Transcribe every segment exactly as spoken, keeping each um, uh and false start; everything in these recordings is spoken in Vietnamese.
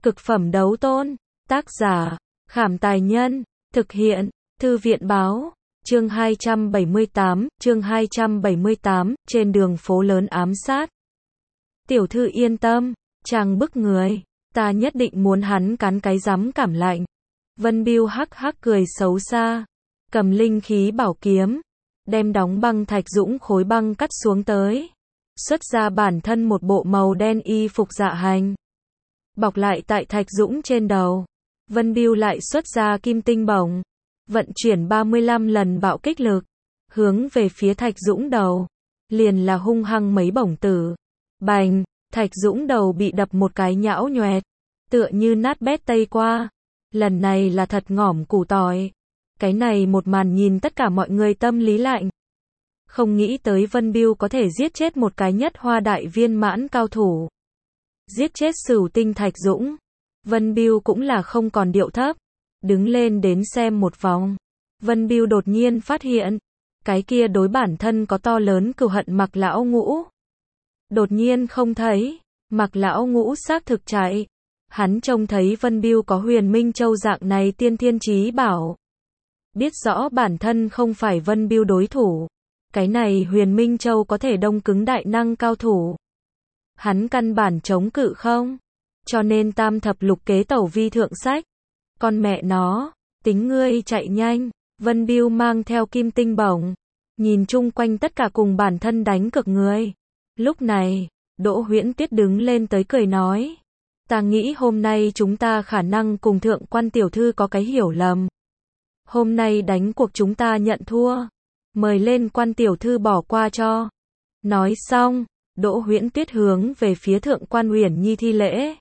Cực phẩm đấu tôn. Tác giả, Khảm Tài Nhân. Thực hiện, Thư viện Báo. Chương hai trăm bảy mươi tám, chương hai trăm bảy mươi tám, trên đường phố lớn ám sát. Tiểu thư yên tâm, chàng bức người, ta nhất định muốn hắn cắn cái rắm cảm lạnh. Vân Bưu hắc hắc cười xấu xa, cầm linh khí bảo kiếm, đem đóng băng thạch dũng khối băng cắt xuống tới. Xuất ra bản thân một bộ màu đen y phục dạ hành, bọc lại tại thạch dũng trên đầu. Vân Bưu lại xuất ra kim tinh bổng, vận chuyển ba mươi lăm lần bạo kích lực, hướng về phía thạch dũng đầu, liền là hung hăng mấy bổng tử. Bành, thạch dũng đầu bị đập một cái nhão nhoẹt, tựa như nát bét tây qua. Lần này là thật ngỏm củ tỏi. Cái này một màn nhìn tất cả mọi người tâm lý lạnh. Không nghĩ tới Vân Bưu có thể giết chết một cái nhất hoa đại viên mãn cao thủ. Giết chết Sửu Tinh Thạch Dũng. Vân Bưu cũng là không còn điệu thấp, đứng lên đến xem một vòng. Vân Bưu đột nhiên phát hiện, cái kia đối bản thân có to lớn cừu hận Mạc lão ngũ. Đột nhiên không thấy, Mạc lão ngũ xác thực chạy. Hắn trông thấy Vân Bưu có Huyền Minh Châu dạng này tiên thiên chí bảo, biết rõ bản thân không phải Vân Bưu đối thủ. Cái này Huyền Minh Châu có thể đông cứng đại năng cao thủ, hắn căn bản chống cự không, cho nên tam thập lục kế tẩu vi thượng sách. Con mẹ nó, tính ngươi chạy nhanh. Vân Bưu mang theo kim tinh bổng, nhìn chung quanh tất cả cùng bản thân đánh cược người. Lúc này, Đỗ Huyễn Tuyết đứng lên tới cười nói, ta nghĩ hôm nay chúng ta khả năng cùng thượng quan tiểu thư có cái hiểu lầm. Hôm nay đánh cuộc chúng ta nhận thua, mời lên quan tiểu thư bỏ qua cho. Nói xong, Đỗ Huyễn Tuyết hướng về phía thượng quan Uyển Nhi thi lễ,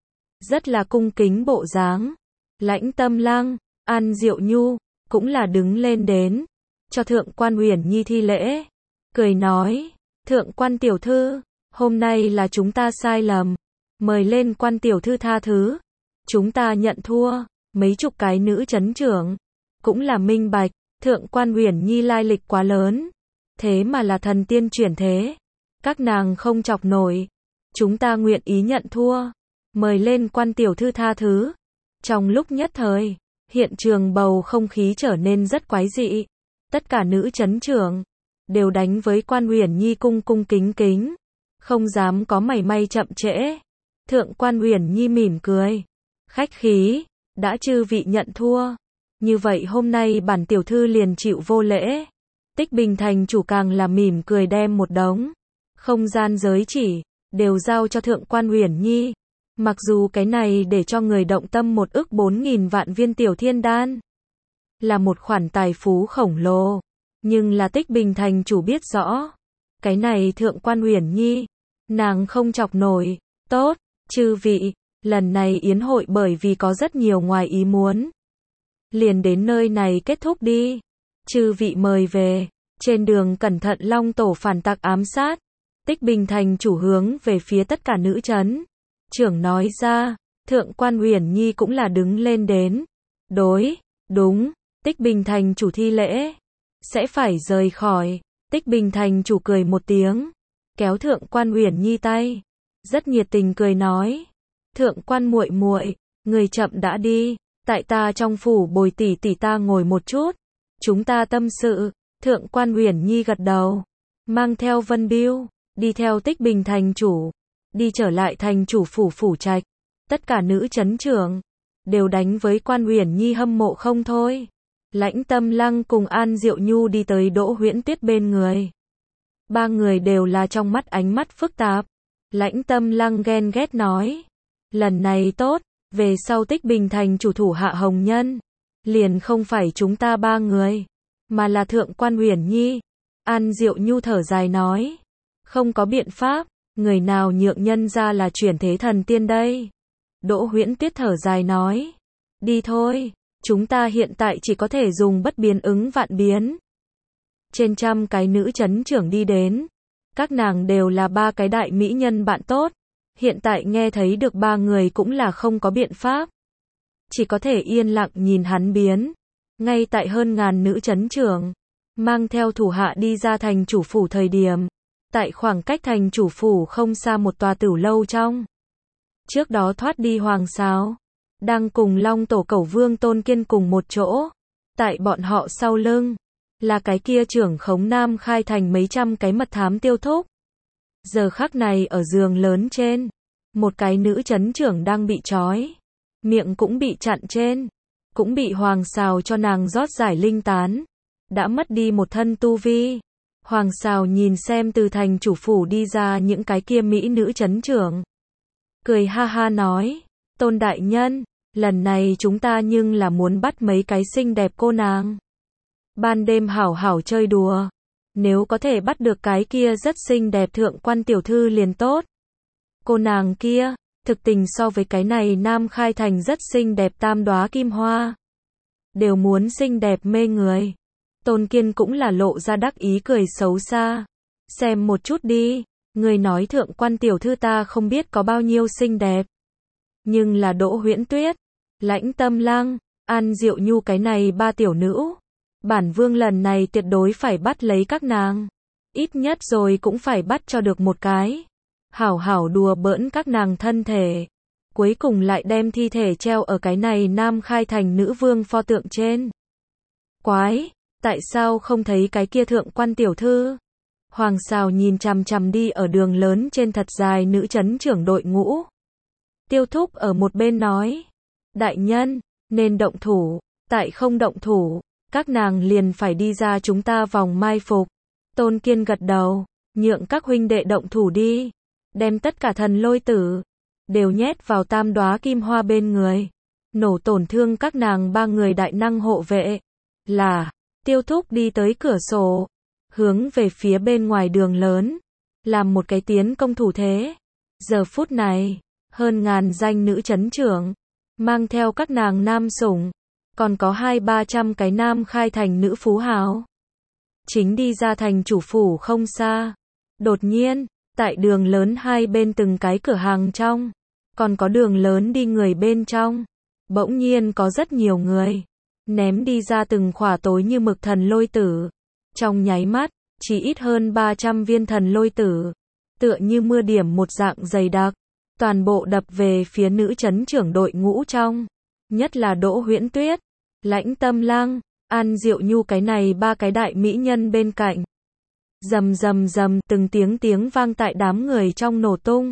rất là cung kính bộ dáng. Lãnh Tâm Lăng, An Diệu Nhu cũng là đứng lên đến, cho thượng quan Uyển Nhi thi lễ, cười nói, thượng quan tiểu thư, hôm nay là chúng ta sai lầm, mời lên quan tiểu thư tha thứ, chúng ta nhận thua. Mấy chục cái nữ chấn trưởng cũng là minh bạch, thượng quan Uyển Nhi lai lịch quá lớn, thế mà là thần tiên chuyển thế, các nàng không chọc nổi, chúng ta nguyện ý nhận thua, mời lên quan tiểu thư tha thứ. Trong lúc nhất thời, hiện trường bầu không khí trở nên rất quái dị, tất cả nữ chấn trưởng đều đánh với quan Uyển Nhi cung cung kính kính, không dám có mảy may chậm trễ. Thượng quan Uyển Nhi mỉm cười, khách khí, đã chư vị nhận thua, như vậy hôm nay bản tiểu thư liền chịu vô lễ. Tích Bình thành chủ càng là mỉm cười đem một đống không gian giới chỉ đều giao cho thượng quan Uyển Nhi. Mặc dù cái này để cho người động tâm một ức bốn nghìn vạn viên tiểu thiên đan, là một khoản tài phú khổng lồ, nhưng là Tích Bình thành chủ biết rõ, cái này thượng quan Uyển Nhi, nàng không chọc nổi. Tốt, chư vị, lần này yến hội bởi vì có rất nhiều ngoài ý muốn, liền đến nơi này kết thúc đi. Chư vị mời về, trên đường cẩn thận long tổ phản tặc ám sát. Tích Bình thành chủ hướng về phía tất cả nữ chấn trưởng nói ra, thượng quan Uyển Nhi cũng là đứng lên đến. Đối, đúng, Tích Bình thành chủ thi lễ, sẽ phải rời khỏi. Tích Bình thành chủ cười một tiếng, kéo thượng quan Uyển Nhi tay, rất nhiệt tình cười nói, thượng quan muội muội, người chậm đã đi, tại ta trong phủ bồi tỷ tỷ ta ngồi một chút, chúng ta tâm sự. Thượng quan Uyển Nhi gật đầu, mang theo Vân Bưu, đi theo Tích Bình thành chủ, đi trở lại thành chủ phủ phủ trạch. Tất cả nữ chấn trưởng đều đánh với quan Uyển Nhi hâm mộ không thôi. Lãnh Tâm Lăng cùng An Diệu Nhu đi tới Đỗ Huyễn Tuyết bên người, ba người đều là trong mắt ánh mắt phức tạp. Lãnh Tâm Lăng ghen ghét nói, lần này tốt, về sau Tích Bình thành chủ thủ hạ hồng nhân, liền không phải chúng ta ba người, mà là thượng quan Uyển Nhi. An Diệu Nhu thở dài nói, không có biện pháp, người nào nhượng nhân ra là chuyển thế thần tiên đây. Đỗ Huyễn Tuyết thở dài nói, đi thôi, chúng ta hiện tại chỉ có thể dùng bất biến ứng vạn biến. Trên trăm cái nữ chấn trưởng đi đến, các nàng đều là ba cái đại mỹ nhân bạn tốt, hiện tại nghe thấy được ba người cũng là không có biện pháp, chỉ có thể yên lặng nhìn hắn biến. Ngay tại hơn ngàn nữ chấn trưởng mang theo thủ hạ đi ra thành chủ phủ thời điểm, tại khoảng cách thành chủ phủ không xa một tòa tửu lâu trong, Trước đó thoát đi Hoàng Sào, đang cùng Long Tổ Cẩu Vương Tôn Kiên cùng một chỗ. Tại bọn họ sau lưng, là cái kia trưởng khống Nam Khai Thành mấy trăm cái mật thám Tiêu Thúc. Giờ khắc này ở giường lớn trên, một cái nữ chấn trưởng đang bị trói, miệng cũng bị chặn trên, cũng bị Hoàng Sào cho nàng rót giải linh tán, đã mất đi một thân tu vi. Hoàng Sào nhìn xem từ thành chủ phủ đi ra những cái kia mỹ nữ chấn trưởng, cười ha ha nói, Tôn đại nhân, lần này chúng ta nhưng là muốn bắt mấy cái xinh đẹp cô nàng. Ban đêm hảo hảo chơi đùa, nếu có thể bắt được cái kia rất xinh đẹp thượng quan tiểu thư liền tốt. Cô nàng kia, thực tình so với cái này Nam Khai Thành rất xinh đẹp tam đóa kim hoa, đều muốn xinh đẹp mê người. Tôn Kiên cũng là lộ ra đắc ý cười xấu xa. Xem một chút đi, người nói thượng quan tiểu thư ta không biết có bao nhiêu xinh đẹp. Nhưng là Đỗ Huyễn Tuyết, Lãnh Tâm Lăng, An Diệu Nhu cái này ba tiểu nữ. Bản vương lần này tuyệt đối phải bắt lấy các nàng. Ít nhất rồi cũng phải bắt cho được một cái. Hảo hảo đùa bỡn các nàng thân thể. Cuối cùng lại đem thi thể treo ở cái này Nam Khai Thành nữ vương pho tượng trên. Quái, tại sao không thấy cái kia thượng quan tiểu thư? Hoàng Sào nhìn chằm chằm đi ở đường lớn trên thật dài nữ chấn trưởng đội ngũ. Tiêu Thúc ở một bên nói, đại nhân, nên động thủ, tại không động thủ, các nàng liền phải đi ra chúng ta vòng mai phục. Tôn Kiên gật đầu, nhượng các huynh đệ động thủ đi, đem tất cả thần lôi tử, đều nhét vào tam đóa kim hoa bên người, nổ tổn thương các nàng ba người đại năng hộ vệ. Là, Tiêu Thúc đi tới cửa sổ, hướng về phía bên ngoài đường lớn, làm một cái tiến công thủ thế. Giờ phút này, hơn ngàn danh nữ chấn trưởng, mang theo các nàng nam sủng, còn có hai ba trăm cái Nam Khai Thành nữ phú hào, chính đi ra thành chủ phủ không xa. Đột nhiên, tại đường lớn hai bên từng cái cửa hàng trong, còn có đường lớn đi người bên trong, bỗng nhiên có rất nhiều người, ném đi ra từng khỏa tối như mực thần lôi tử. Trong nháy mắt, chỉ ít hơn ba trăm viên thần lôi tử, tựa như mưa điểm một dạng dày đặc, toàn bộ đập về phía nữ chấn trưởng đội ngũ trong, nhất là Đỗ Huyễn Tuyết, Lãnh Tâm Lăng, An Diệu Nhu cái này ba cái đại mỹ nhân bên cạnh. Rầm rầm rầm, từng tiếng tiếng vang tại đám người trong nổ tung.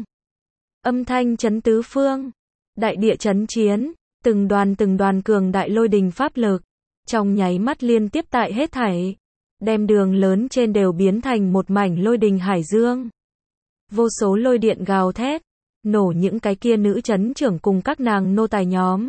Âm thanh chấn tứ phương, đại địa chấn chiến, từng đoàn từng đoàn cường đại lôi đình pháp lực, trong nháy mắt liên tiếp tại hết thảy, đem đường lớn trên đều biến thành một mảnh lôi đình hải dương. Vô số lôi điện gào thét, nổ những cái kia nữ chấn trưởng cùng các nàng nô tài nhóm.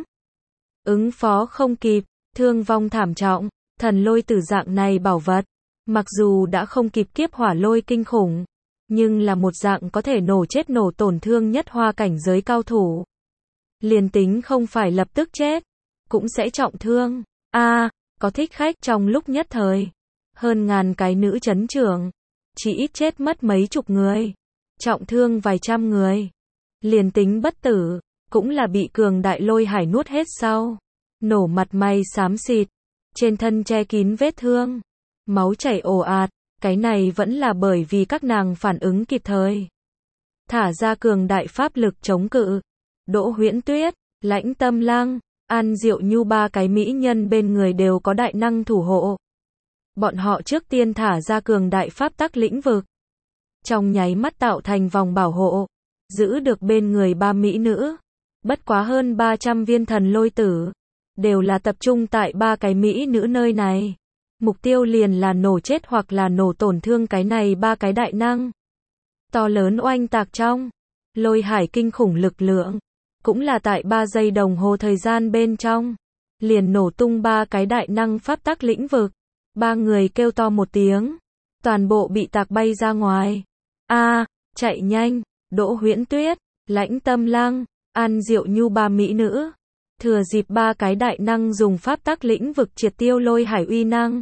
Ứng phó không kịp, thương vong thảm trọng, thần lôi tử dạng này bảo vật, mặc dù đã không kịp kiếp hỏa lôi kinh khủng, nhưng là một dạng có thể nổ chết nổ tổn thương nhất hoa cảnh giới cao thủ. Liền tính không phải lập tức chết, cũng sẽ trọng thương. A, à, có thích khách trong lúc nhất thời. Hơn ngàn cái nữ chấn trưởng, chỉ ít chết mất mấy chục người, trọng thương vài trăm người. Liền tính bất tử, cũng là bị cường đại lôi hải nuốt hết sau. Nổ mặt mày xám xịt, trên thân che kín vết thương, máu chảy ồ ạt, cái này vẫn là bởi vì các nàng phản ứng kịp thời. Thả ra cường đại pháp lực chống cự. Đỗ Huyễn Tuyết, Lãnh Tâm Lăng, An Diệu Nhu ba cái mỹ nhân bên người đều có đại năng thủ hộ. Bọn họ trước tiên thả ra cường đại pháp tắc lĩnh vực, trong nháy mắt tạo thành vòng bảo hộ, giữ được bên người ba mỹ nữ. Bất quá hơn ba trăm viên thần lôi tử, đều là tập trung tại ba cái mỹ nữ nơi này. Mục tiêu liền là nổ chết hoặc là nổ tổn thương cái này ba cái đại năng. To lớn oanh tạc trong, lôi hải kinh khủng lực lượng, cũng là tại ba giây đồng hồ thời gian bên trong, liền nổ tung ba cái đại năng pháp tắc lĩnh vực. Ba người kêu to một tiếng, toàn bộ bị tạc bay ra ngoài. A, à, chạy nhanh, Đỗ Huyễn Tuyết, Lãnh Tâm Lăng, An Diệu Nhu ba mỹ nữ, thừa dịp ba cái đại năng dùng pháp tắc lĩnh vực triệt tiêu lôi hải uy năng.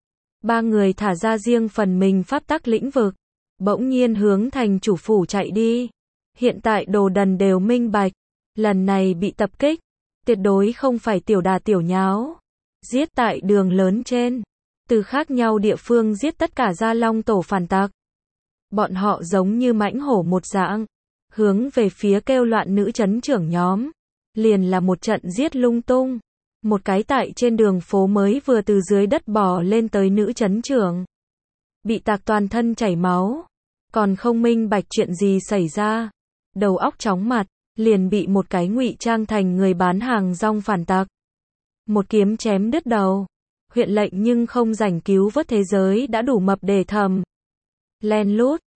Ba người thả ra riêng phần mình pháp tắc lĩnh vực, bỗng nhiên hướng thành chủ phủ chạy đi. Hiện tại đồ đần đều minh bạch, lần này bị tập kích, tuyệt đối không phải tiểu đà tiểu nháo. Giết tại đường lớn trên, từ khác nhau địa phương giết tất cả Gia Long tổ phản tặc. Bọn họ giống như mãnh hổ một dạng, hướng về phía kêu loạn nữ trấn trưởng nhóm. Liền là một trận giết lung tung. Một cái tại trên đường phố mới vừa từ dưới đất bò lên tới nữ trấn trưởng. Bị tạc toàn thân chảy máu. Còn không minh bạch chuyện gì xảy ra. Đầu óc chóng mặt, liền bị một cái ngụy trang thành người bán hàng rong phản tạc. Một kiếm chém đứt đầu. Huyện lệnh nhưng không rảnh cứu vớt thế giới đã đủ mập để thầm. Len lút,